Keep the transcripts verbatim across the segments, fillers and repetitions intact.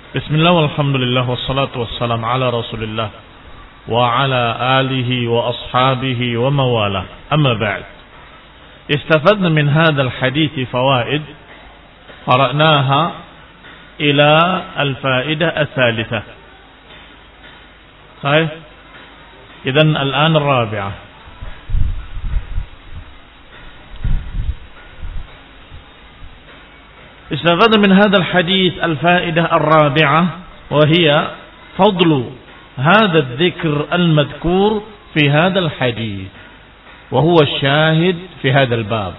Bismillah walhamdulillah wassalatu wassalam ala rasulillah wa ala alihi wa ashabihi wa mawalah. Amma ba'd. Istafadna min hadha al-hadith fawaid qara'naha ila al-fa'idah ats-tsalitsah. Sahih? Idzan al-an ar-rabi'ah. استفدنا من هذا الحديث الفائدة الرابعة وهي فضل هذا الذكر المذكور في هذا الحديث وهو الشاهد في هذا الباب.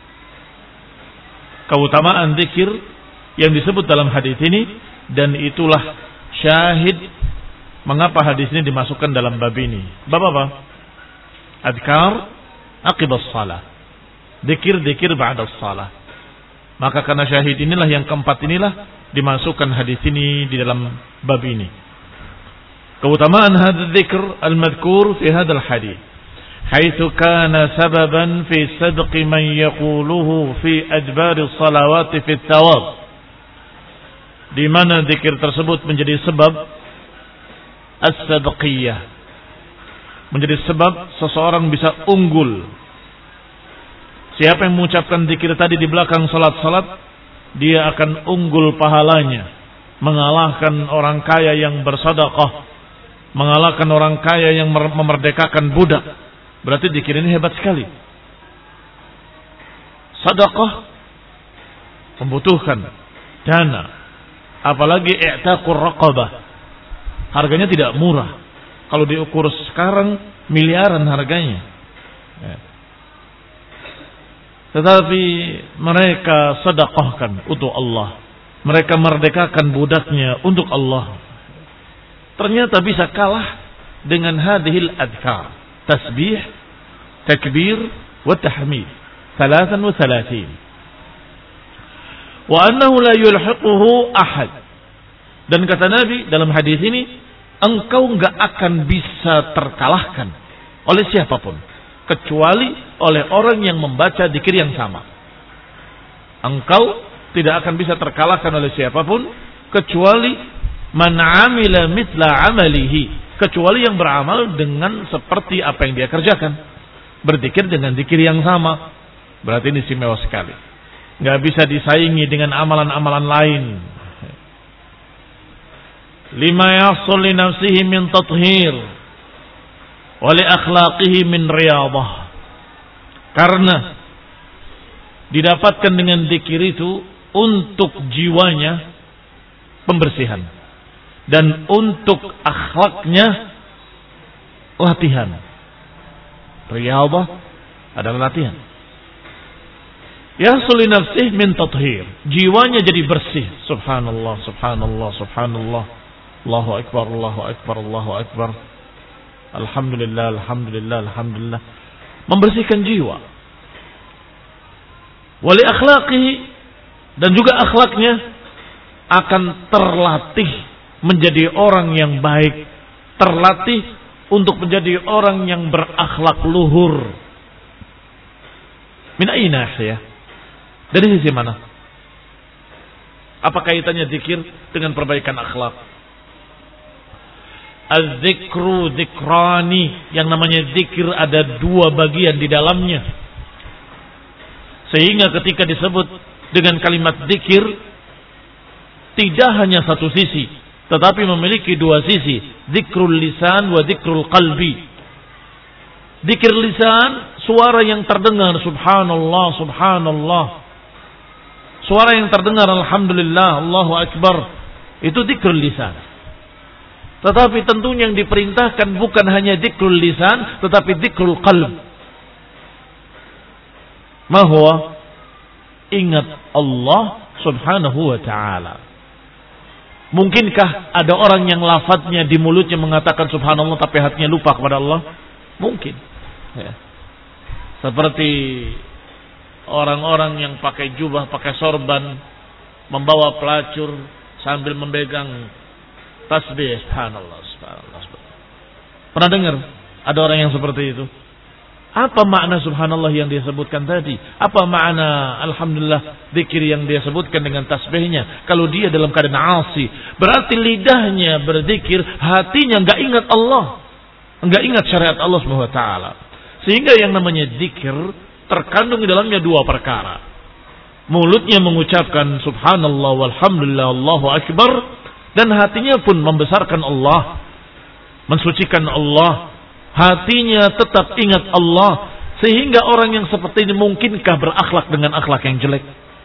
Keutamaan zikir yang disebut dalam hadis ini dan itulah syahid mengapa hadis ini dimasukkan dalam bab ini. Bab apa? Adhkar aqibas salah. Zikir-zikir ba'da salah. Maka karena syahid inilah yang keempat inilah dimasukkan hadis ini di dalam bab ini. Keutamaan hadis dzikr al-madhkur fi hadzal hadis. Haitsu kana sababan fi sabqi man yaquluhu fi adbar as-salawat fi thawab. Di mana zikir tersebut menjadi sebab as-sabqiyah. Menjadi sebab seseorang bisa unggul. Siapa yang mengucapkan zikir tadi di belakang salat-salat, dia akan unggul pahalanya, mengalahkan orang kaya yang bersedekah, mengalahkan orang kaya yang memerdekakan budak. Berarti zikir ini hebat sekali. Sedekah membutuhkan dana, apalagi i'taqur raqabah. Harganya tidak murah. Kalau diukur sekarang miliaran harganya. Ya. Tetapi mereka sedekahkan untuk Allah. Mereka merdekakan budaknya untuk Allah. Ternyata bisa kalah dengan hadhil adhkar. Tasbih, takbir, wa tahmid. Thalathan wa thalathin. Wa annahu la yulhiquhu ahad. Dan kata Nabi dalam hadis ini, engkau enggak akan bisa terkalahkan oleh siapapun. Kecuali oleh orang yang membaca zikir yang sama. Engkau tidak akan bisa terkalahkan oleh siapapun kecuali man amila mithla amalihi, kecuali yang beramal dengan seperti apa yang dia kerjakan. Berzikir dengan zikir yang sama. Berarti ini istimewa sekali. Enggak bisa disaingi dengan amalan-amalan lain. Lima yasul li nafsihi min tathhir wali akhlaqihi min riyadah. Karena didapatkan dengan zikir itu untuk jiwanya pembersihan dan untuk akhlaknya latihan. Riyadah adalah latihan. Yahsul li nafsihi min tathhir, jiwanya jadi bersih. Subhanallah, subhanallah, subhanallah. Allahu akbar, Allahu akbar, Allahu akbar. Alhamdulillah, alhamdulillah, alhamdulillah. Membersihkan jiwa. Wali akhlaqihi, dan juga akhlaknya akan terlatih menjadi orang yang baik, terlatih untuk menjadi orang yang berakhlak luhur. Min aina ya? Dari sisi mana? Apa kaitannya zikir dengan perbaikan akhlak? Az-zikru zikrani, yang namanya zikir ada dua bagian di dalamnya. Sehingga ketika disebut dengan kalimat zikir, tidak hanya satu sisi, tetapi memiliki dua sisi. Zikrul lisan wa zikrul qalbi. Zikir lisan, suara yang terdengar, subhanallah, subhanallah. Suara yang terdengar, alhamdulillah, Allahu akbar. Itu zikrul lisan. Tetapi tentunya yang diperintahkan bukan hanya zikrul lisan, tetapi zikrul qalb. Mahwa ingat Allah subhanahu wa ta'ala. Mungkinkah ada orang yang lafadznya di mulutnya mengatakan subhanallah tapi hatinya lupa kepada Allah? Mungkin. Ya. Seperti orang-orang yang pakai jubah, pakai sorban, membawa pelacur sambil memegang tasbih, subhanallah, subhanallah, subhanallah. Pernah dengar ada orang yang seperti itu? Apa makna subhanallah yang dia sebutkan tadi? Apa makna alhamdulillah zikir yang dia sebutkan dengan tasbihnya? Kalau dia dalam keadaan asi, berarti lidahnya berzikir, hatinya enggak ingat Allah, enggak ingat syariat Allah Subhanahu wa taala. Sehingga yang namanya zikir terkandung di dalamnya dua perkara. Mulutnya mengucapkan subhanallah walhamdulillah Allahu akbar, dan hatinya pun membesarkan Allah, mensucikan Allah. Hatinya tetap ingat Allah, sehingga orang yang seperti ini mungkinkah berakhlak dengan akhlak yang jelek?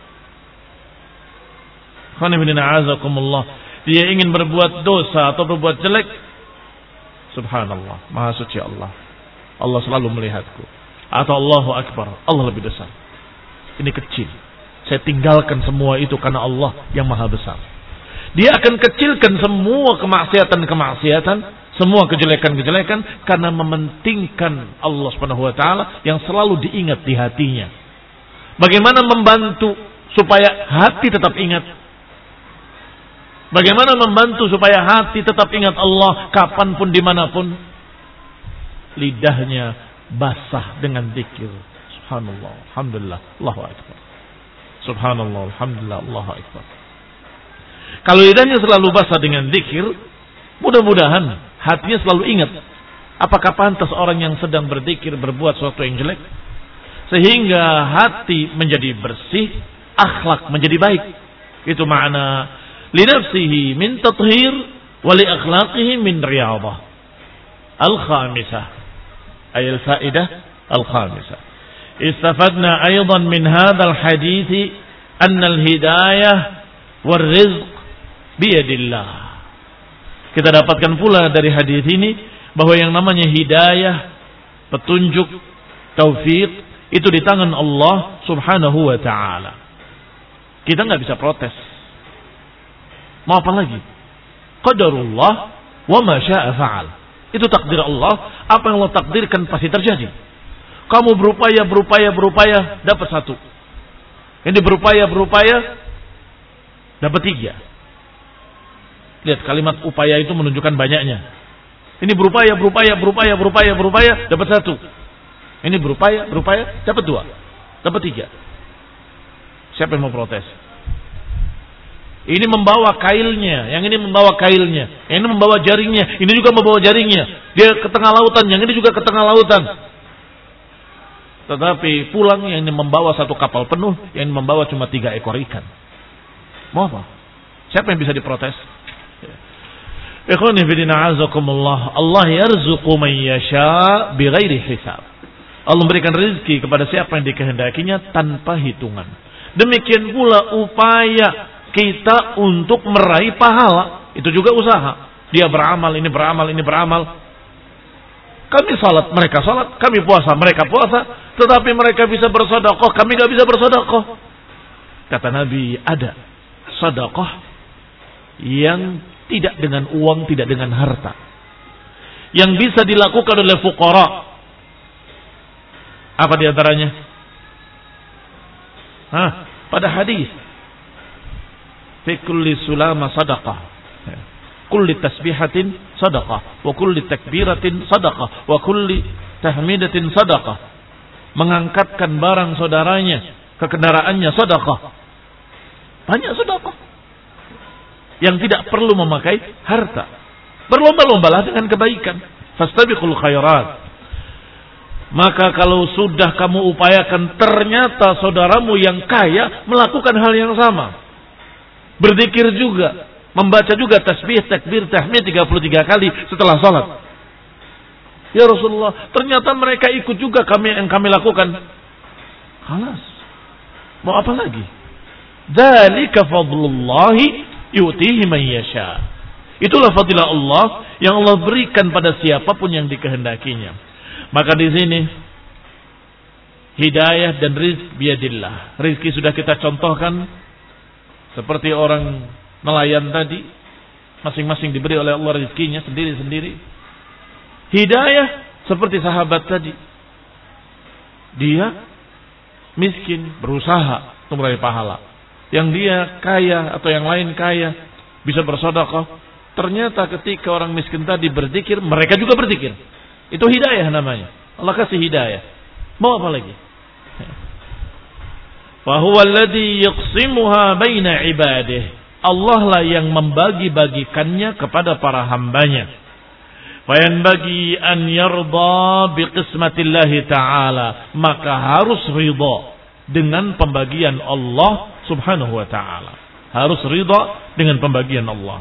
Dia ingin berbuat dosa atau berbuat jelek, subhanallah, maha suci Allah, Allah selalu melihatku. Atau Allahu akbar, Allah lebih besar, ini kecil, saya tinggalkan semua itu karena Allah yang maha besar. Dia akan kecilkan semua kemaksiatan-kemaksiatan, semua kejelekan-kejelekan, karena mementingkan Allah Subhanahu wa taala yang selalu diingat di hatinya. Bagaimana membantu supaya hati tetap ingat? Bagaimana membantu supaya hati tetap ingat Allah kapanpun dimanapun? Lidahnya basah dengan zikir. Subhanallah, alhamdulillah, Allahu akbar. Subhanallah, alhamdulillah, Allahu akbar. Kalau lidahnya selalu basah dengan zikir, mudah-mudahan hatinya selalu ingat. Apakah pantas orang yang sedang berzikir berbuat sesuatu yang jelek? Sehingga hati menjadi bersih, akhlak menjadi baik. Itu makna linafsihi min tathhir wa li akhlaqihi min riyadhah. Al-khamisah, ay al-fa'idah al-khamisah. Istafadna aidan min hadzal hadits anna al-hidayah wal rizq biyadillah. Kita dapatkan pula dari hadis ini bahwa yang namanya hidayah, petunjuk, taufik itu di tangan Allah Subhanahu wa taala. Kita nggak bisa protes. Mau apa lagi? Qadarullah wa ma syaa fa'al. Itu takdir Allah, apa yang Allah takdirkan pasti terjadi. Kamu berupaya berupaya berupaya dapat satu. Ini berupaya berupaya dapat tiga. Lihat, kalimat upaya itu menunjukkan banyaknya. Ini berupaya, berupaya, berupaya, berupaya, berupaya, dapat satu. Ini berupaya, berupaya, dapat dua, dapat tiga. Siapa yang mau protes? Ini membawa kailnya, yang ini membawa kailnya, yang ini membawa jaringnya, ini juga membawa jaringnya. Dia ke tengah lautan, yang ini juga ke tengah lautan. Tetapi pulang yang ini membawa satu kapal penuh, yang ini membawa cuma tiga ekor ikan. Mau apa? Siapa yang bisa diprotes? Ikhwani fillah azakumullah, Allah yarzuqu man yasha bighairi hisab. Allah memberikan rezeki kepada siapa yang dikehendakinya tanpa hitungan. Demikian pula upaya kita untuk meraih pahala, itu juga usaha. Dia beramal, ini beramal, ini beramal. Kami salat, mereka salat, kami puasa, mereka puasa, tetapi mereka bisa bersedekah, kami enggak bisa bersedekah. Kata Nabi, ada sedekah yang tidak dengan uang, tidak dengan harta, yang bisa dilakukan oleh fuqara. Apa diantaranya? Hah, pada hadis, fi kulli sulama sadaqah, kulli tasbihatin sadaqah, wa kulli takbiratin sadaqah, wa kulli tahmidatin sadaqah. Mengangkatkan barang saudaranya ke kendaraannya sadaqah. Banyak sedekah yang tidak perlu memakai harta. Berlomba-lombalah dengan kebaikan. Fastabiqul khairat. Maka kalau sudah kamu upayakan ternyata saudaramu yang kaya melakukan hal yang sama, berzikir juga, membaca juga tasbih, takbir, tahmid tiga puluh tiga kali setelah salat. Ya Rasulullah, ternyata mereka ikut juga kami yang kami lakukan. Khalas. Mau apa lagi? Dzalika fadlullahi yu'tihi man yasha. Itulah fadilah Allah yang Allah berikan pada siapapun yang dikehendakinya. Maka di sini hidayah dan rizq biadillah. Rizki sudah kita contohkan seperti orang nelayan tadi, masing-masing diberi oleh Allah rizkinya sendiri-sendiri. Hidayah seperti sahabat tadi. Dia miskin, berusaha untuk meraih pahala. Yang dia kaya atau yang lain kaya bisa bersedekah. Ternyata ketika orang miskin tadi berzikir, mereka juga berzikir. Itu hidayah namanya. Allah kasih hidayah. Mau apa lagi? Wa huwa alladhi yaqsimuha baina ibadihi. Allah lah yang membagi-bagikannya kepada para hambanya. Fayanbaghi an yarda biqismatillahi ta'ala. Maka harus ridha dengan pembagian Allah subhanahu wa ta'ala. Harus ridha dengan pembagian Allah.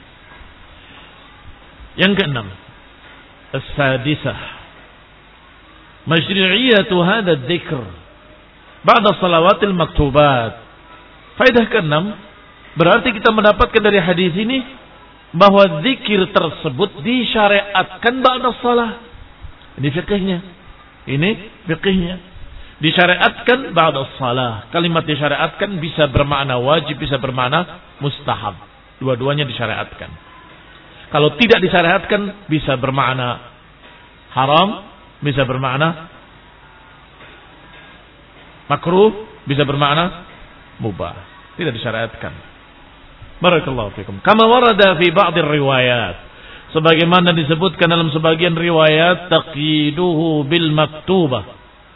Yang keenam, as-sadisah, masyru'iyatu hadha dzikr ba'da salawatil maktubat. Faedah keenam, berarti kita mendapatkan dari hadis ini bahwa zikir tersebut disyariatkan ba'da salah. Ini fikihnya. Ini fikihnya. Disyariatkan ba'da salah. Kalimat disyariatkan bisa bermakna wajib, bisa bermakna mustahab. Dua-duanya disyariatkan. Kalau tidak disyariatkan bisa bermakna haram, bisa bermakna makruh, bisa bermakna mubah. Tidak disyariatkan. Barakallahu fikum. Kama warada fi ba'd riwayat. Sebagaimana disebutkan dalam sebagian riwayat, taqiduhu bil maktubah.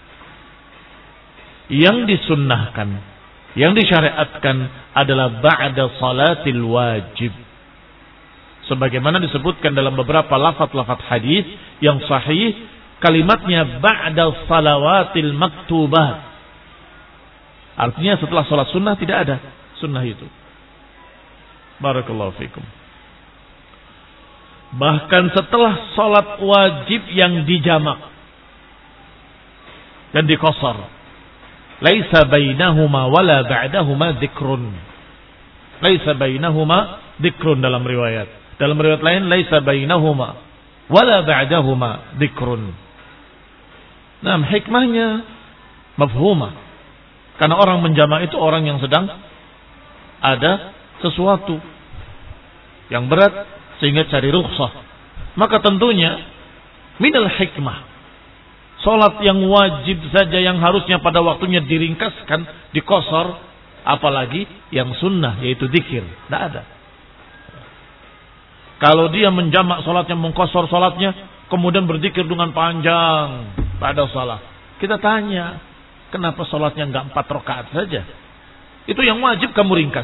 Yang disunnahkan, yang disyariatkan adalah ba'da salatil wajib. Sebagaimana disebutkan dalam beberapa lafaz-lafaz hadis yang sahih, kalimatnya ba'da salawatil maktubah. Artinya setelah salat sunnah tidak ada sunnah itu. Barakallahu fikum. Bahkan setelah salat wajib yang dijamak dan diqasar, laisa bainahuma wala ba'dahuma dzikrun. Laisa bainahuma dzikrun dalam riwayat. Dalam riwayat lain, laisa bainahuma wala ba'dahuma dzikrun. Nah, hikmahnya mafhumah. Karena orang menjamak itu orang yang sedang ada sesuatu yang berat sehingga cari rukhsah. Maka tentunya minal hikmah, salat yang wajib saja yang harusnya pada waktunya diringkaskan, dikosor, apalagi yang sunnah yaitu zikir, tidak ada. Kalau dia menjamak salatnya, mengkosor salatnya, kemudian berzikir dengan panjang pada salat, kita tanya, kenapa salatnya enggak empat rakaat saja? Itu yang wajib kamu ringkas.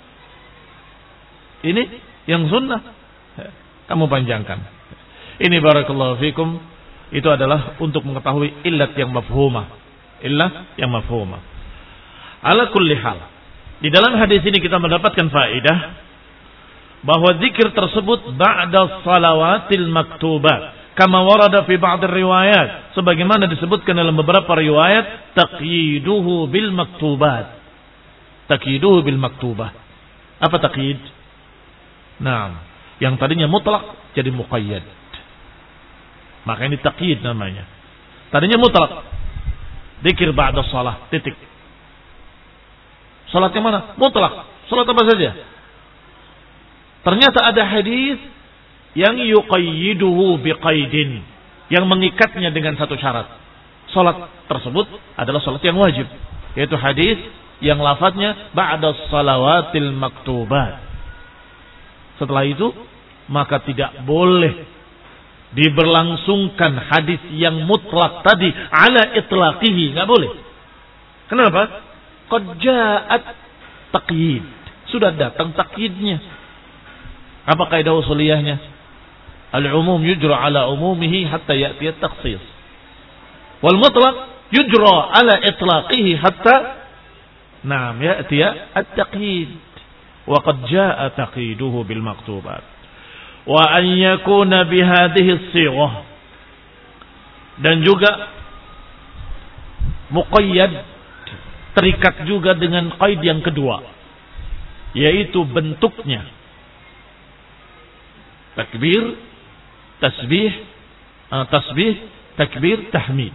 Ini yang sunnah kamu panjangkan. Ini barakallahu fikum, itu adalah untuk mengetahui illat yang mafhumah. Illat yang mafhumah. Ala kulli hal, di dalam hadis ini kita mendapatkan faedah bahwa zikir tersebut ba'da salawatil maktubat, kama warada fi ba'd riwayat, sebagaimana disebutkan dalam beberapa riwayat, taqyiduhu bil maktubat. Taqyiduhu bil maktubah. Apa taqyid? Nah, yang tadinya mutlak jadi muqayyad. Maka ini taqyid namanya. Tadinya mutlak, zikir ba'da salah, titik. Salat yang mana? Mutlak. Salat apa saja. Ternyata ada hadis yang yuqayyiduhu biqaidin, yang mengikatnya dengan satu syarat. Salat tersebut adalah salat yang wajib, yaitu hadis yang lafadznya ba'da salawatil maktubat. Setelah itu maka tidak boleh diberlangsungkan hadis yang mutlak tadi ala itlaqihi, enggak boleh. Kenapa? Qad ja'at taqyid. Sudah datang taqyidnya. Apa kaidah usuliyahnya? Al-umum yujra ala umumihi hatta ya'ti at-takhsis. Wal mutlaq yujra ala itlaqihi hatta na'am ya'ti at-taqyid. Wa qad jaa'a taqyiduhu bil maktubat. Wa an yakuna bi hadhihi as-sighah. Dan juga muqayyad, terikat juga dengan qaid yang kedua, yaitu bentuknya. Takbir, tasbih, uh, tasbih, takbir, tahmid.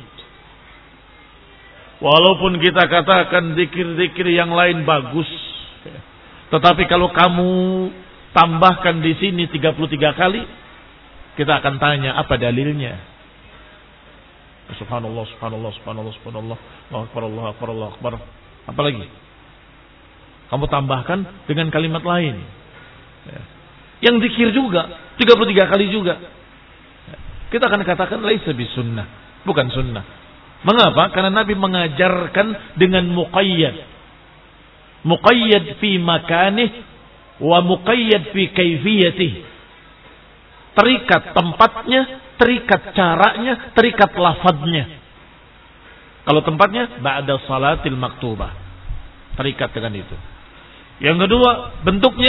Walaupun kita katakan zikir-zikir yang lain bagus, tetapi kalau kamu tambahkan di sini tiga puluh tiga kali, kita akan tanya apa dalilnya. Subhanallah, subhanallah, subhanallah, subhanallah, Allahu akbar, Allahu akbar, Allahu akbar. Apa lagi? Kamu tambahkan dengan kalimat lain. Yang zikir juga tiga puluh tiga kali juga. Kita akan katakan laisa bisunnah. bukan sunnah. Mengapa? Karena Nabi mengajarkan dengan muqayyad. Muqayyad fi makanih wa muqayyad fi kaifiyatih. Terikat tempatnya, terikat caranya, terikat lafadznya. Kalau tempatnya ba'da salatil maktubah. Terikat dengan itu. Yang kedua, bentuknya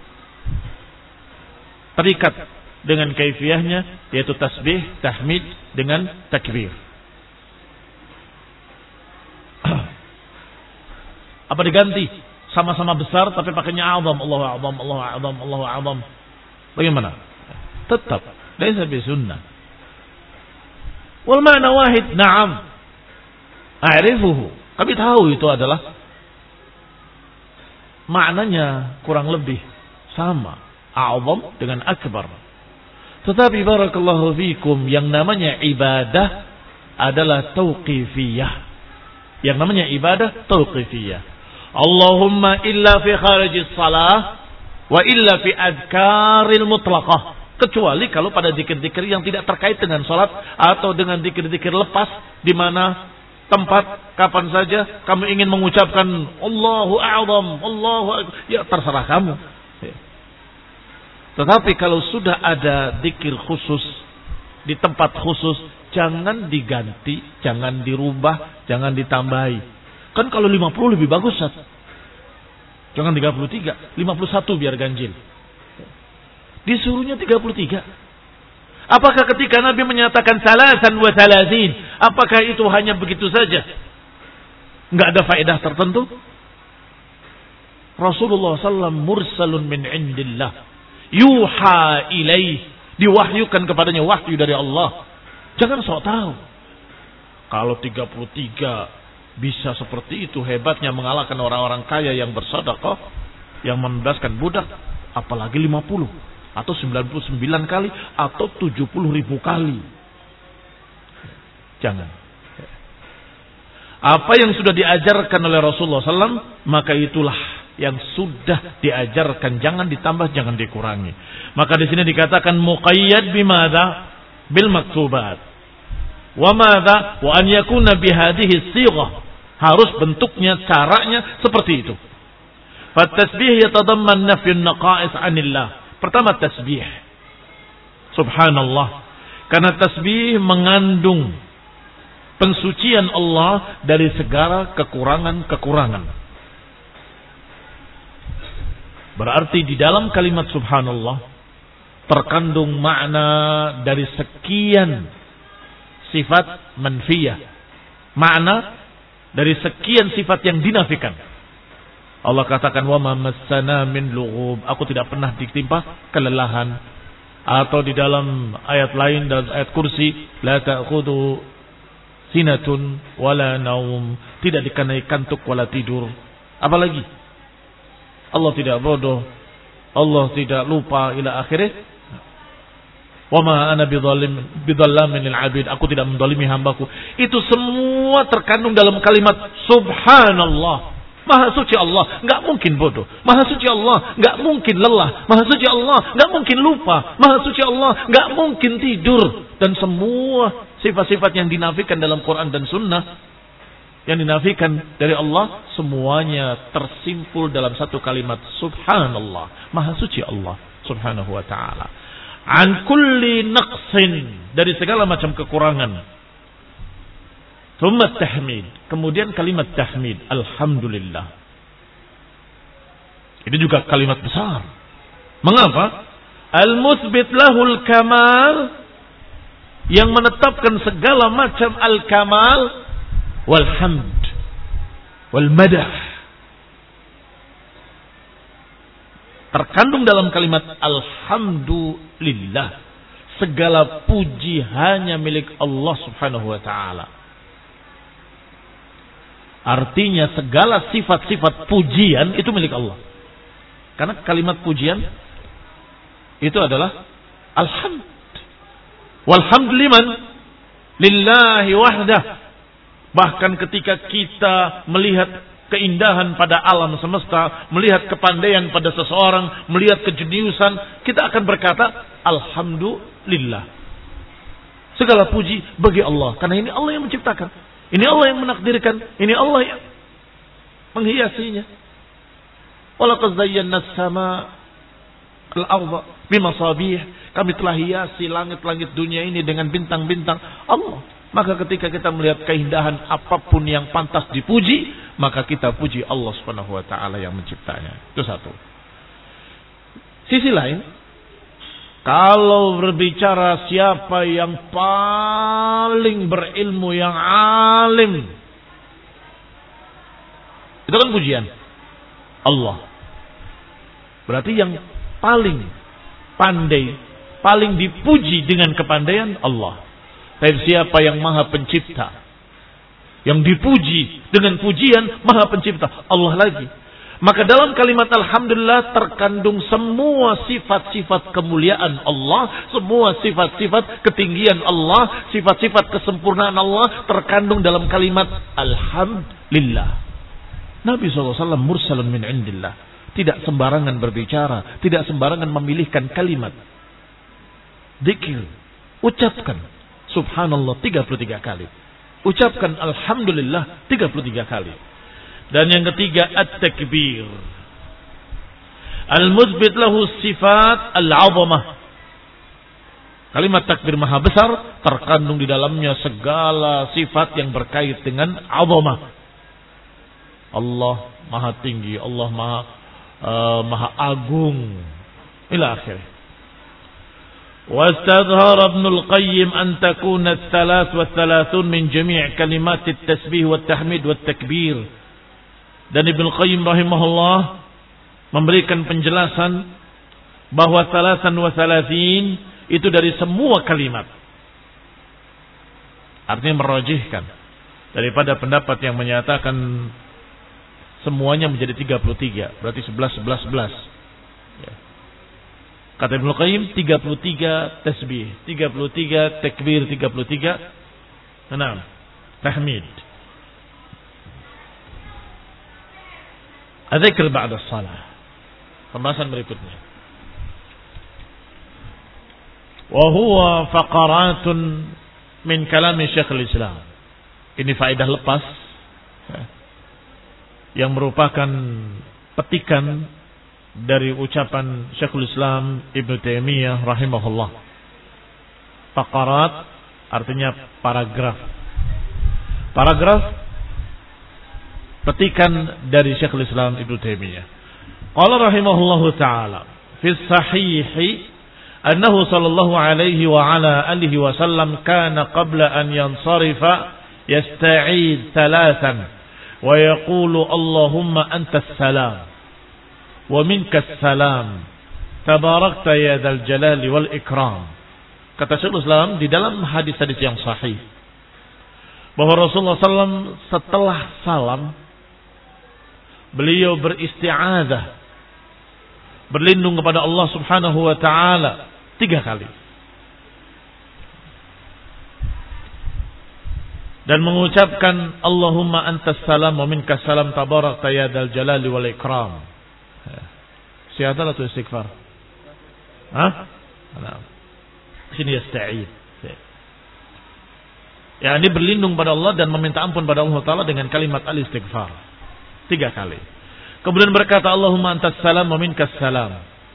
terikat dengan kaifiyahnya, yaitu tasbih, tahmid dengan takbir. Apa diganti? Sama-sama besar tapi pakainya a'zam, Allahu a'zam, Allahu a'zam, Allahu a'zam. Bagaimana? Tetap laisa bi sunnah. Wal ma'na wahid, na'am. A'rifuhu. Kami tahu itu adalah maknanya kurang lebih sama. A'zam dengan akbar. Tetapi barakallahu fikum, yang namanya ibadah adalah tauqifiyah. Yang namanya ibadah tauqifiyah. Allahumma illa fi kharijis salah wa illa fi adkaril mutlaqah. Kecuali kalau pada zikir-zikir yang tidak terkait dengan salat atau dengan zikir-zikir lepas, di mana tempat kapan saja kamu ingin mengucapkan Allahu a'zam, Allahu akbar, ya terserah kamu. Tetapi kalau sudah ada zikir khusus di tempat khusus, jangan diganti, jangan dirubah, jangan ditambahi. Kan kalau lima puluh lebih bagus, Sat. Jangan tiga puluh tiga, lima puluh satu biar ganjil. Disuruhnya tiga puluh tiga. Apakah ketika Nabi menyatakan salasan wa salasin, apakah itu hanya begitu saja? Enggak ada faedah tertentu? Rasulullah sallallahu alaihi wasallam mursalun min indillah. Yuha ilaih. Diwahyukan kepadanya wahyu dari Allah. Jangan sok tahu. Kalau tiga puluh tiga bisa seperti itu hebatnya mengalahkan orang-orang kaya yang bersedekah, yang membebaskan budak, apalagi lima puluh atau sembilan puluh sembilan kali atau tujuh puluh ribu kali. Jangan. Apa yang sudah diajarkan oleh Rasulullah sallallahu alaihi wasallam, maka itulah yang sudah diajarkan, jangan ditambah, jangan dikurangi. Maka di sini dikatakan muqayyad bimadza bil maktubat. Wa madza wa an yakuna bihadhihi sighah, harus bentuknya, caranya seperti itu. Fat tasbih yatadamman nafyun naqais 'anillah. Pertama tasbih. Subhanallah. Karena tasbih mengandung pensucian Allah dari segala kekurangan-kekurangan. Berarti di dalam kalimat subhanallah terkandung makna dari sekian sifat manfiyah. Makna dari sekian sifat yang dinafikan. Allah katakan wa ma massana min lughub, aku tidak pernah ditimpa kelelahan. Atau di dalam ayat lain, dalam ayat kursi, la ta'khudhu sinatun wala naum, tidak dikenai kantuk wala tidur. Apalagi Allah tidak bodoh, Allah tidak lupa, ila akhirih. Wa ma ana bidzalim bidzallamin lil abid, aku tidak menzalimi hambaku. Itu semua terkandung dalam kalimat subhanallah. Maha suci Allah, enggak mungkin bodoh. Maha suci Allah, enggak mungkin lelah. Maha suci Allah, enggak mungkin lupa. Maha suci Allah, enggak mungkin tidur. Dan semua sifat-sifat yang dinafikan dalam Quran dan Sunnah, yang dinafikan dari Allah, semuanya tersimpul dalam satu kalimat subhanallah. Maha suci Allah subhanahu wa ta'ala. An kulli naqsin, dari segala macam kekurangan. Thumma tahmid, kemudian kalimat tahmid, alhamdulillah. Ini juga kalimat besar. Mengapa? Al-muthbit lahul kamal, yang menetapkan segala macam al-kamal wal hamd wal madah. Terkandung dalam kalimat alhamdulillah, segala puji hanya milik Allah subhanahu wa ta'ala. Artinya segala sifat-sifat pujian itu milik Allah. Karena kalimat pujian itu adalah alhamd. Walhamd liman? Lillahi wahdah. Bahkan ketika kita melihat keindahan pada alam semesta, melihat kepandaian pada seseorang, melihat kejeniusan, kita akan berkata alhamdulillah. Segala puji bagi Allah. Karena ini Allah yang menciptakan. Ini Allah yang menakdirkan. Ini Allah yang menghiasinya. Walaqad zayyana as-samaa al-ardha bimasabih. Kami telah hiasi langit-langit dunia ini dengan bintang-bintang Allah. Maka ketika kita melihat keindahan apapun yang pantas dipuji, maka kita puji Allah Subhanahu wa taala yang menciptanya. Itu satu. Sisi lain, kalau berbicara siapa yang paling berilmu, yang alim, itu kan pujian Allah. Berarti yang paling pandai, paling dipuji dengan kepandaian Allah. Tapi siapa yang maha pencipta, yang dipuji dengan pujian maha pencipta, Allah lagi. Maka dalam kalimat Alhamdulillah terkandung semua sifat-sifat kemuliaan Allah, semua sifat-sifat ketinggian Allah, sifat-sifat kesempurnaan Allah terkandung dalam kalimat Alhamdulillah. Nabi shallallahu alaihi wasallam mursalun min indillah. Tidak sembarangan berbicara, tidak sembarangan memilihkan kalimat. Dzikir, ucapkan Subhanallah tiga puluh tiga kali. Ucapkan Alhamdulillah tiga puluh tiga kali. Dan yang ketiga at-takbir. Al-muthbit lahu sifat al-'azamah. Kalimat takbir maha besar terkandung di dalamnya segala sifat yang berkait dengan 'azamah. Allah maha tinggi, Allah maha uh, maha agung. Ila akhirnya. واستظهر ابن القيم أن تكون الثلاث والثلاثون من جميع كلمات التسبيح والتحميد والتكبير. Dan Ibnu Qayyim rahimahullah memberikan penjelasan bahwa salasan wa salasin itu dari semua kalimat. Artinya merajihkan daripada pendapat yang menyatakan semuanya menjadi tiga puluh tiga, berarti sebelas, sebelas, sebelas. Ya. Kata Ibnu Qayyim tiga puluh tiga tasbih, tiga puluh tiga takbir, tiga puluh tiga enam tahmid. Adzikr ba'da shalah. Pembahasan berikutnya. Wa huwa faqaratun min kalam Syekhul Islam. Ini faedah lepas yang merupakan petikan dari ucapan Syekhul Islam Ibnu Taimiyah rahimahullah. Faqarat artinya paragraf. Paragraf petikan dari Syekhul Islam Ibnu Taimiyah. Qala rahimahullahu taala fi sahih annahu sallallahu alaihi wa ala alihi wa sallam kana qabla an yansarifa yasta'id thalathan wa yaqulu Allahumma antas salam wa minkas salam tabarakta ya dzal jalali wal ikram. Kata Syekhul Islam di dalam hadis-hadis yang sahih bahwa Rasulullah sallallahu alaihi wasallam setelah salam beliau beristi'adzah, berlindung kepada Allah Subhanahu wa taala tiga kali. Dan mengucapkan Allahumma antas salam wa minkas salam tabarakta ya dzal jalali wal ikram. Syahadat atau istighfar? Hah? Nah. Sini yasta'id. Ya, ini berlindung pada Allah dan meminta ampun pada Allah Taala dengan kalimat al-istighfar. Tiga kali. Kemudian berkata Allahumma antas salam wa minkas salam.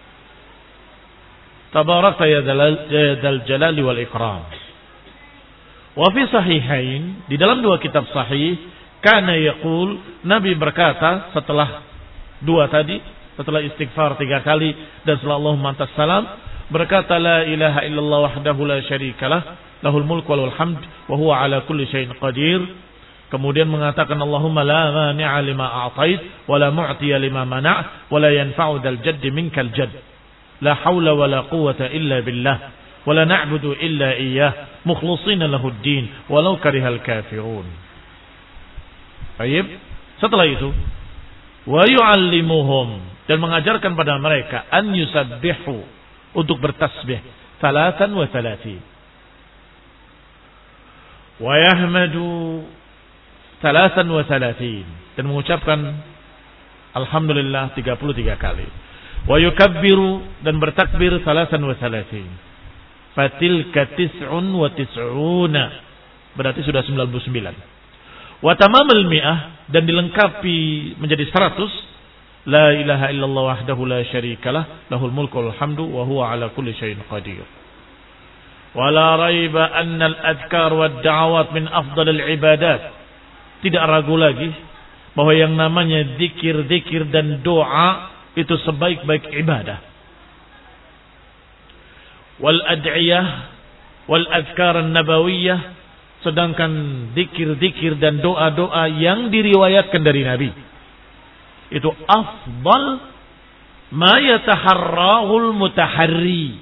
Tabarakta ya dzal jalali wal ikram. Wa fi sahihain, di dalam dua kitab sahih, kana yaqul, Nabi berkata setelah dua tadi, setelah istighfar tiga kali dan setelah Allahumma antas salam, berkata la ilaha illallah wahdahu la syarikalah, lahul mulku walul hamd wa huwa ala kulli syai'in qadir. Kemudian mengatakan Allahumma la mani'a lima a'tait wa la mu'tiya lima mana' wa la yanfa'u dzal jaddi minkal jadd. La haula wa la quwwata illa billah wa la na'budu illa iyyah mukhlishina lahu ad-din walau karihal kafirun. Baik, setelah itu wa yu'allimuhum, dan mengajarkan pada mereka an yusabbihu, untuk bertasbih salatan wa salatin, wa yahmadu salatan wa salatin, dan mengucapkan alhamdulillah tiga puluh tiga kali, wa yukabbiru, dan bertakbir salatan wa salatin, fatilka tis'un wa tis'una. Berarti sudah sembilan puluh sembilan. Wa tamamul mi'ah, dan dilengkapi menjadi seratus. La ilaha illallah wahdahu la syarikalah, lahul mulku wal hamdu wa huwa ala kulli syai'in qadir. Wa la raiba anna al-adhkar wad da'awat min afdalil ibadat. Tidak ragu lagi bahwa yang namanya zikir-zikir dan doa itu sebaik-baik ibadah. Wal ad'iyah wal adhkar an-nabawiyah, sedangkan zikir-zikir dan doa-doa yang diriwayatkan dari Nabi itu afdal ma yataharrahul mutaharri,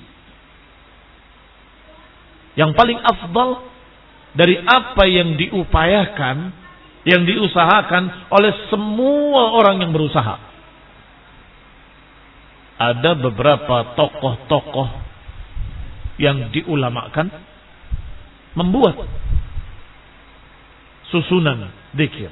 yang paling afdal dari apa yang diupayakan, yang diusahakan oleh semua orang yang berusaha. Ada beberapa tokoh-tokoh yang diulamakan membuat susunan zikir,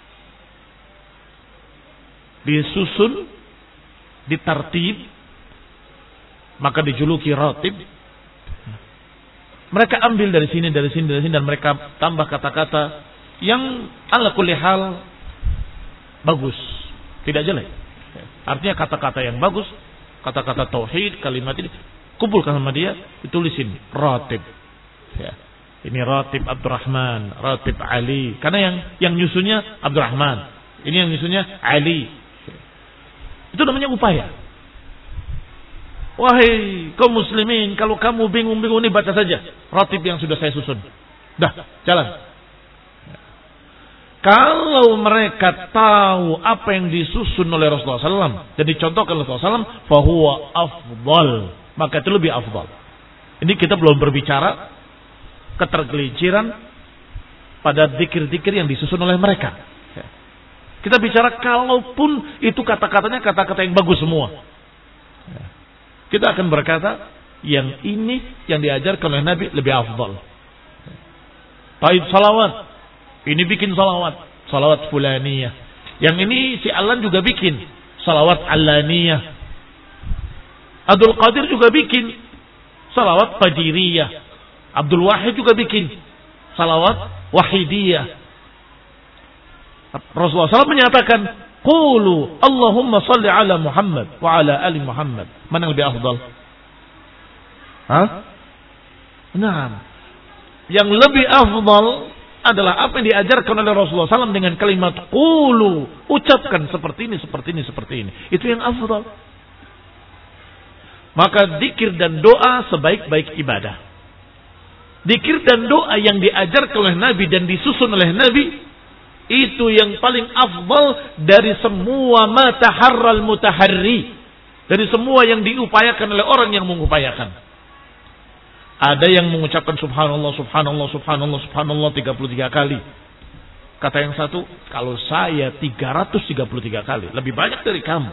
disusun, ditartib, maka dijuluki ratib. Mereka ambil dari sini, dari sini, dari sini, dan mereka tambah kata-kata yang ala kulli hal bagus, tidak jelek. Artinya kata-kata yang bagus, kata-kata tauhid, kalimat ini kumpulkan sama dia, ditulisin ratib. Ya. Ini ratib Abdurrahman, ratib Ali. Karena yang yang nyusunnya Abdurrahman, ini yang nyusunnya Ali. Itu namanya upaya. Wahai kaum muslimin, kalau kamu bingung-bingung ini baca saja ratib yang sudah saya susun. Dah, jalan. Kalau mereka tahu apa yang disusun oleh Rasulullah sallallahu alaihi wasallam dan dicontohkan oleh Rasulullah sallallahu alaihi wasallam, fahuwa afdal, maka itu lebih afdal. Ini kita belum berbicara ketergelinciran pada zikir-zikir yang disusun oleh mereka. Kita bicara kalaupun itu kata-katanya kata-kata yang bagus semua. Kita akan berkata yang ini yang diajarkan oleh Nabi lebih afdal. Taib salawat, ini bikin salawat, salawat fulaniyah. Yang ini si Alan juga bikin salawat alaniyah. Abdul Qadir juga bikin salawat qadiriyah. Abdul Wahid juga bikin salawat wahidiyah. Rasulullah sallallahu alaihi wasallam menyatakan, qulu Allahumma salli ala Muhammad wa ala ali Muhammad. Mana yang lebih afdal? Hah? Nah, yang lebih afdal adalah apa yang diajarkan oleh Rasulullah sallallahu alaihi wasallam dengan kalimat qulu, ucapkan seperti ini, seperti ini, seperti ini. Itu yang afdal. Maka zikir dan doa sebaik-baik ibadah. Zikir dan doa yang diajarkan oleh Nabi dan disusun oleh Nabi, itu yang paling afdal dari semua ma taharral mutaharri, dari semua yang diupayakan oleh orang yang mengupayakan. Ada yang mengucapkan subhanallah, subhanallah, subhanallah, subhanallah tiga puluh tiga kali. Kata yang satu, kalau saya tiga ratus tiga puluh tiga kali, lebih banyak dari kamu.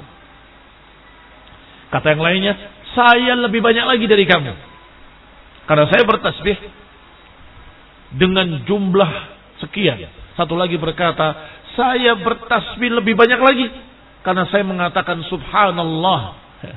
Kata yang lainnya, saya lebih banyak lagi dari kamu, karena saya bertasbih dengan jumlah sekian. Satu lagi berkata, saya bertasbih lebih banyak lagi karena saya mengatakan subhanallah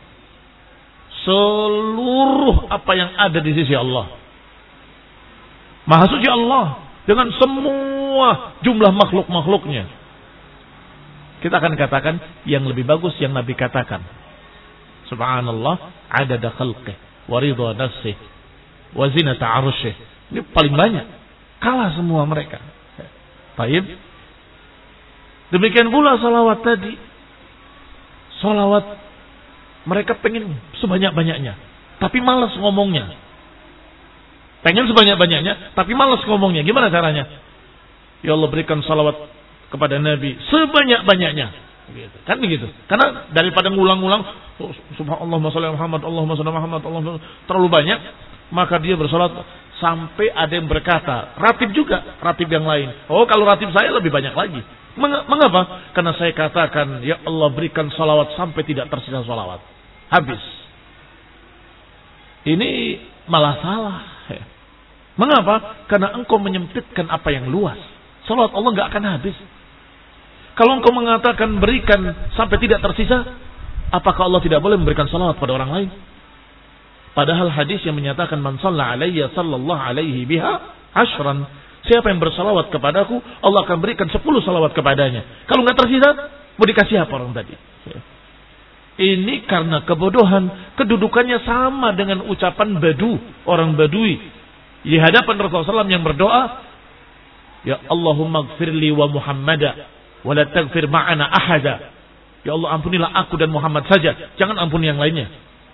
seluruh apa yang ada di sisi Allah. Maha suci Allah dengan semua jumlah makhluk-makhluknya. Kita akan katakan yang lebih bagus yang Nabi katakan. Subhanallah adada khalqih wa ridha nafsih wa zinata arsyih. Ini paling banyak. Kalah semua mereka. Baik. Demikian pula salawat tadi. Salawat mereka pengen sebanyak-banyaknya, tapi malas ngomongnya. Pengen sebanyak-banyaknya, tapi malas ngomongnya. Gimana caranya? Ya Allah, berikan salawat kepada Nabi sebanyak-banyaknya. Gitu. Kan begitu. Karena daripada ngulang-ngulang, oh, subhanallah shalli Muhammad, Allahumma shalli Muhammad, Allahumma terlalu banyak, maka dia bersalat sampai ada yang berkata, ratib juga, ratib yang lain. Oh, kalau ratib saya lebih banyak lagi. Mengapa? Karena saya katakan, ya Allah berikan salawat sampai tidak tersisa salawat. Habis. Ini malah salah. Mengapa? Karena engkau menyempitkan apa yang luas. Salawat Allah nggak akan habis. Kalau engkau mengatakan berikan sampai tidak tersisa, apakah Allah tidak boleh memberikan salawat pada orang lain? Padahal hadis yang menyatakan man shalla alayya sallallahu alaihi biha ashran. Siapa yang bersalawat kepadaku, Allah akan berikan sepuluh salawat kepadanya. Kalau nggak tersisa, mau dikasih apa orang tadi? Ini karena kebodohan. Kedudukannya sama dengan ucapan badu, orang badui. Di hadapan Rasulullah shallallahu alaihi wasallam yang berdoa, ya Allahumma gfirli wa Muhammada, wa la taghfir ma'ana ahada. Ya Allah, ampunilah aku dan Muhammad saja, jangan ampuni yang lainnya.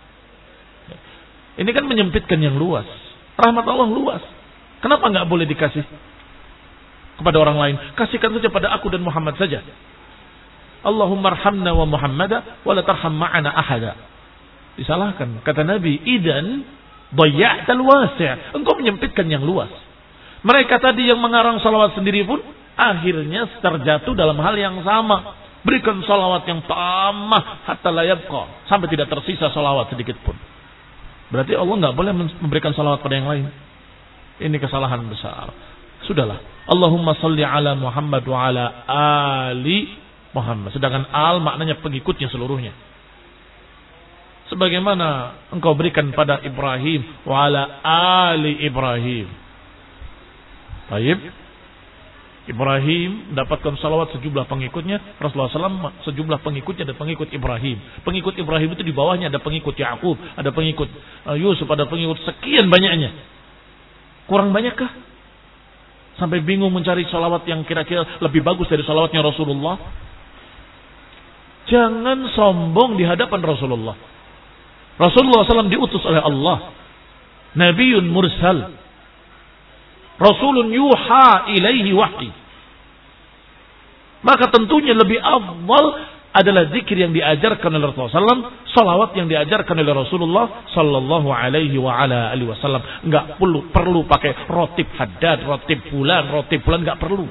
Ini kan menyempitkan yang luas. Rahmat Allah luas. Kenapa nggak boleh dikasih kepada orang lain? Kasihkan saja pada aku dan Muhammad saja. Allahumma arhamna wa Muhammada wa la tarham ma'ana ahada. Disalahkan. Kata Nabi, idan dayya'tal wasi'. Engkau menyempitkan yang luas. Mereka tadi yang mengarang salawat sendiri pun akhirnya terjatuh dalam hal yang sama. Berikan salawat yang tamah hatta la yabqa, sampai tidak tersisa salawat sedikit pun. Berarti Allah nggak boleh memberikan salawat pada yang lain. Ini kesalahan besar. Sudahlah. Allahumma salli ala Muhammad wa ala ali Muhammad. Sedangkan al maknanya pengikutnya seluruhnya. Sebagaimana engkau berikan pada Ibrahim wa ala ali Ibrahim. Baik. Ibrahim mendapatkan salawat sejumlah pengikutnya. Rasulullah shallallahu alaihi wasallam sejumlah pengikutnya dan pengikut Ibrahim. Pengikut Ibrahim itu di bawahnya ada pengikut Yakub, ada pengikut Yusuf, ada pengikut sekian banyaknya. Kurang banyakkah? Sampai bingung mencari salawat yang kira-kira lebih bagus dari salawatnya Rasulullah. Jangan sombong di hadapan Rasulullah. Rasulullah shallallahu alaihi wasallam diutus oleh Allah. Nabiun mursal. Rasulun yuha ilaihi wahyi. Maka tentunya lebih afdal adalah zikir yang diajarkan oleh Rasulullah shallallahu alaihi wasallam, salawat yang diajarkan oleh Rasulullah sallallahu alaihi wa ala alihi wasallam. Enggak perlu perlu pakai rotib haddad, rotib fulan, rotib fulan, enggak perlu.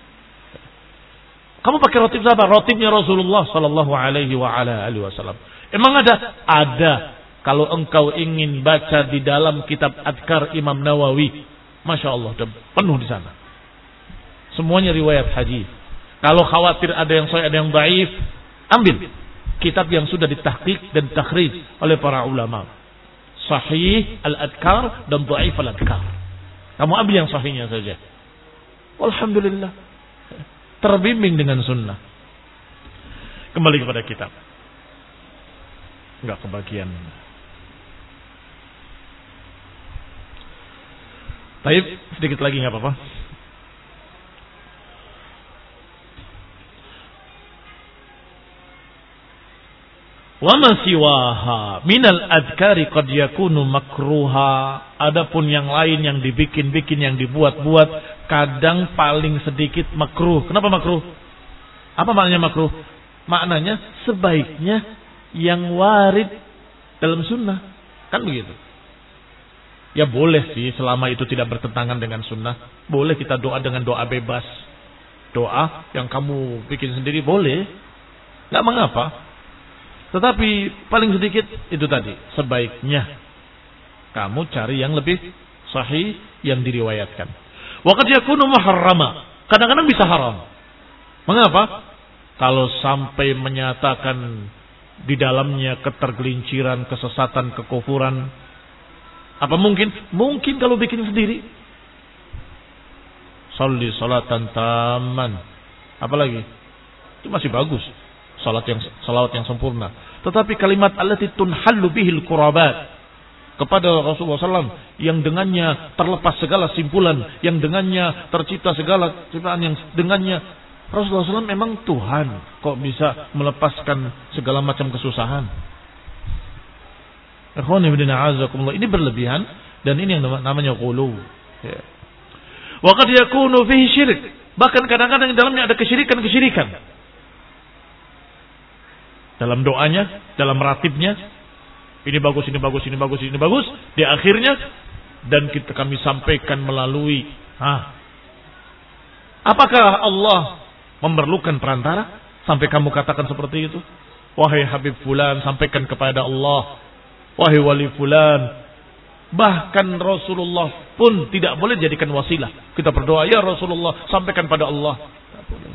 Kamu pakai rotib siapa? Rotibnya Rasulullah sallallahu alaihi wa ala alihi wasallam. Emang ada? Ada. Kalau engkau ingin baca di dalam kitab Adhkar Imam Nawawi, Masya Allah, penuh di sana. Semuanya riwayat hadis. Kalau khawatir ada yang sahih, ada yang dhaif, ambil kitab yang sudah ditahqiq dan takhrij oleh para ulama. Sahih al-Adhkar dan dhaif al-Adhkar. Kamu ambil yang sahihnya saja. Alhamdulillah. Terbimbing dengan sunnah. Kembali kepada kitab. Enggak kebagian. Baik, sedikit lagi enggak apa-apa. Wa ma siwaha minal adhkari qad yakunu makruha. Adapun yang lain yang dibikin-bikin, yang dibuat-buat, kadang paling sedikit makruh. Kenapa makruh? Apa maknanya makruh? Maknanya sebaiknya yang warid dalam sunnah. Kan begitu. Ya boleh sih selama itu tidak bertentangan dengan sunnah. Boleh kita doa dengan doa bebas. Doa yang kamu bikin sendiri boleh. Gak mengapa. Tetapi paling sedikit itu tadi. Sebaiknya kamu cari yang lebih sahih yang diriwayatkan. Wa qad yakunu muharrama. Kadang-kadang bisa haram. Mengapa? Kalau sampai menyatakan di dalamnya ketergelinciran, kesesatan, kekufuran. Apa mungkin? Mungkin kalau bikin sendiri. Sholli salatan taman. Apalagi? Itu masih bagus. Salat yang salawat yang sempurna. Tetapi kalimat allati tunhallu bihil qurabat kepada Rasulullah shallallahu alaihi wasallam yang dengannya terlepas segala simpulan, yang dengannya tercipta segala ciptaan, yang dengannya Rasulullah shallallahu alaihi wasallam memang Tuhan, kok bisa melepaskan segala macam kesusahan? Ini berlebihan dan ini yang namanya ghulu. Ya. Wa qad yakunu fihi syirik. Bahkan kadang-kadang di dalamnya ada kesyirikan-kesyirikan. Dalam doanya, dalam ratibnya, ini bagus, ini bagus, ini bagus, ini bagus. Di akhirnya dan kita kami sampaikan melalui ah, apakah Allah memerlukan perantara sampai kamu katakan seperti itu? Wahai Habib fulan, sampaikan kepada Allah. Wahai wali fulan. Bahkan Rasulullah pun tidak boleh jadikan wasilah. Kita berdoa, ya Rasulullah, sampaikan pada Allah. Tak boleh.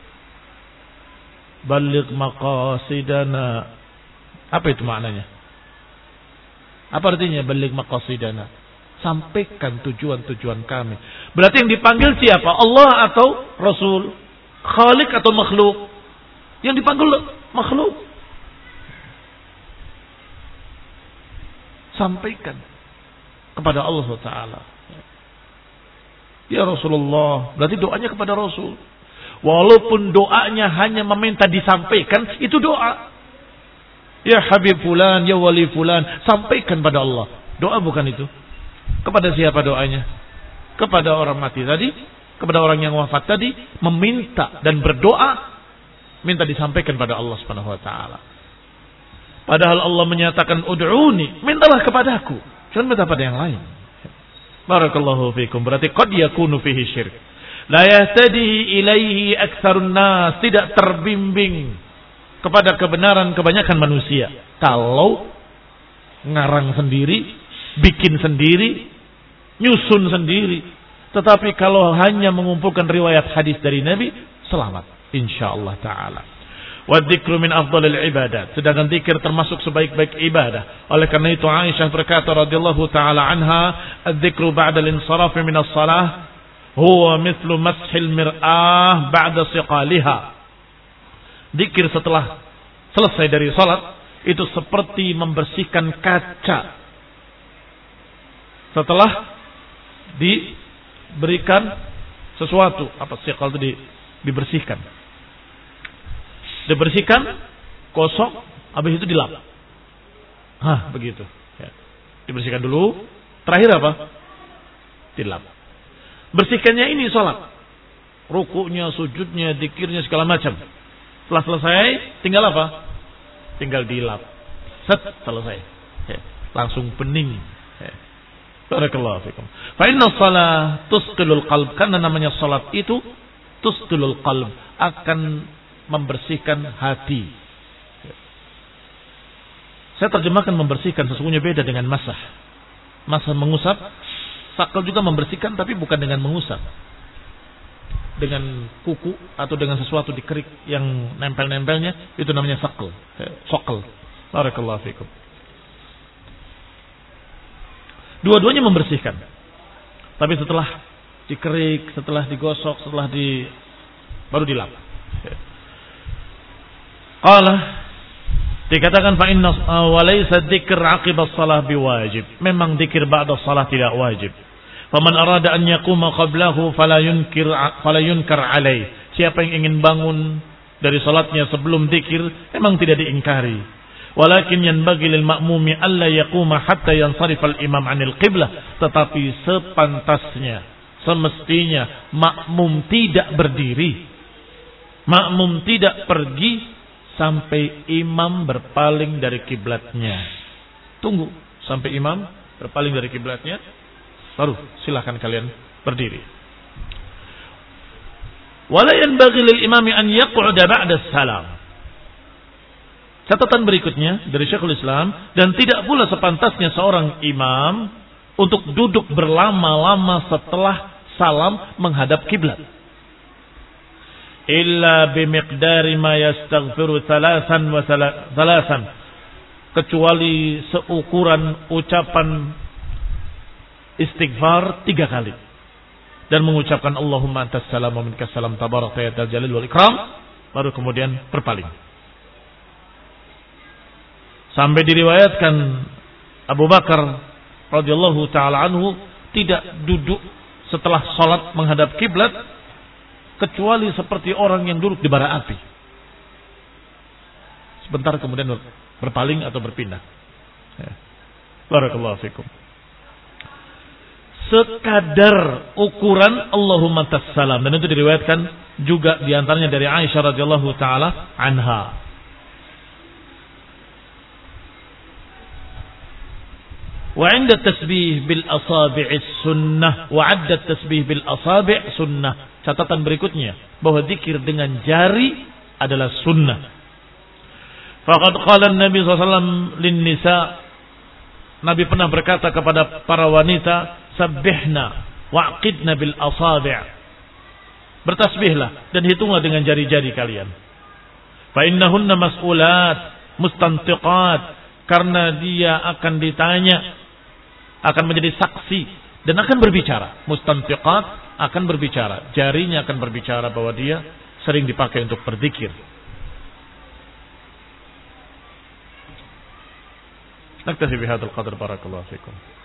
Baligh maqasidana. Apa itu maknanya? Apa artinya baligh maqasidana? Sampaikan tujuan-tujuan kami. Berarti yang dipanggil siapa? Allah atau Rasul? Khalik atau makhluk? Yang dipanggil makhluk. Sampaikan kepada Allah Taala. Ya Rasulullah, berarti doanya kepada Rasul. Walaupun doanya hanya meminta disampaikan, itu doa. Ya Habib fulan, ya wali fulan, sampaikan pada Allah. Doa bukan itu. Kepada siapa doanya? Kepada orang mati tadi, kepada orang yang wafat tadi, meminta dan berdoa, minta disampaikan pada Allah Subhanahu wa taala. Padahal Allah menyatakan ud'uni, mintalah kepadaku. Jangan minta pada yang lain. Barakallahu fikum. Berarti qad yakunu fihi syirk. La yahtadi ilaihi aktsarun nas, tidak terbimbing kepada kebenaran kebanyakan manusia. Kalau ngarang sendiri, bikin sendiri, nyusun sendiri. Tetapi kalau hanya mengumpulkan riwayat hadis dari Nabi, selamat insyaallah taala. Wa dzikru min afdhalil ibadat. Sedangkan zikir termasuk sebaik-baik ibadah. Oleh karena itu Aisyah berkata radhiyallahu taala anha, "Adzikru ba'da al-insiraf min as-shalah huwa mithlu mashil mir'ah ba'da siqaliha." Zikir setelah selesai dari salat itu seperti membersihkan kaca setelah diberikan sesuatu, apa siqal itu di, dibersihkan. Dibersihkan, kosong, habis itu dilap. Hah, begitu. Ya. Dibersihkan dulu, terakhir apa? Dilap. Bersihkannya ini salat. Rukuknya, sujudnya, zikirnya segala macam. Setelah selesai, tinggal apa? Tinggal dilap. Set, selesai. Ya. Langsung bening. Ya. Barakallahu fikum. Fa inna shalah tusqilul qalb, karena namanya salat itu tusqilul qalb, akan membersihkan hati. Saya terjemahkan membersihkan, sesungguhnya beda dengan masah. Masah mengusap, sakal juga membersihkan tapi bukan dengan mengusap. Dengan kuku atau dengan sesuatu dikerik yang nempel-nempelnya, itu namanya sakal. Sakal. Barakallahu fikum. Dua-duanya membersihkan. Tapi setelah dikerik, setelah digosok, setelah di baru dilap. Qala, dikatakan fa inna wa laysa dzikr 'aqiba shalah biwajib. Memang zikir ba'da shalah tidak wajib. Faman arada an yaquma qablahu fala yunkir fala yunkar alai. Siapa yang ingin bangun dari salatnya sebelum zikir, memang tidak diingkari. Walakin yanbaghi lil ma'mumi alla yaquma hatta yansarifa al imam 'anil qiblah. Tetapi sepantasnya, semestinya makmum tidak berdiri. Makmum tidak pergi sampai imam berpaling dari kiblatnya. Tunggu sampai imam berpaling dari kiblatnya, baru silakan kalian berdiri. Wala yanbaghi lil imami an yaq'uda ba'da salam. Catatan berikutnya dari Syekhul Islam, dan tidak pula sepantasnya seorang imam untuk duduk berlama-lama setelah salam menghadap kiblat. Illa bimiqdari ma yastaghfiru thalathan wa thalathan, kecuali seukuran ucapan istighfar tiga kali dan mengucapkan Allahumma antas salam wa minkas salam tabaraka ya dzal jalali wal ikram, baru kemudian berpaling. Sampai diriwayatkan Abu Bakar radhiyallahu taala anhu tidak duduk setelah salat menghadap kiblat kecuali seperti orang yang duduk di bara api. Sebentar kemudian berpaling atau berpindah. Ya. Barakallahu fikum. Sekadar ukuran Allahumma tassalam, dan itu diriwayatkan juga diantaranya dari Aisyah radhiyallahu taala anha. Wa 'inda tasbih bil asabi'is sunnah wa 'adda tasbih bil asabi' sunnah. Catatan berikutnya bahwa zikir dengan jari adalah sunnah. Faqad qala an-nabi sallallahu alaihi wasallam lin nisa, Nabi pernah berkata kepada para wanita, sabbihna wa'qidna bil asabi'. Bertasbihlah dan hitunglah dengan jari-jari kalian. Fa innahunna mas'ulat mustantiqat, karena dia akan ditanya, akan menjadi saksi dan akan berbicara. Mustanfiqat akan berbicara, jarinya akan berbicara bahwa dia sering dipakai untuk berzikir. Naktafi bihadzal qadr, barakallahu fikum.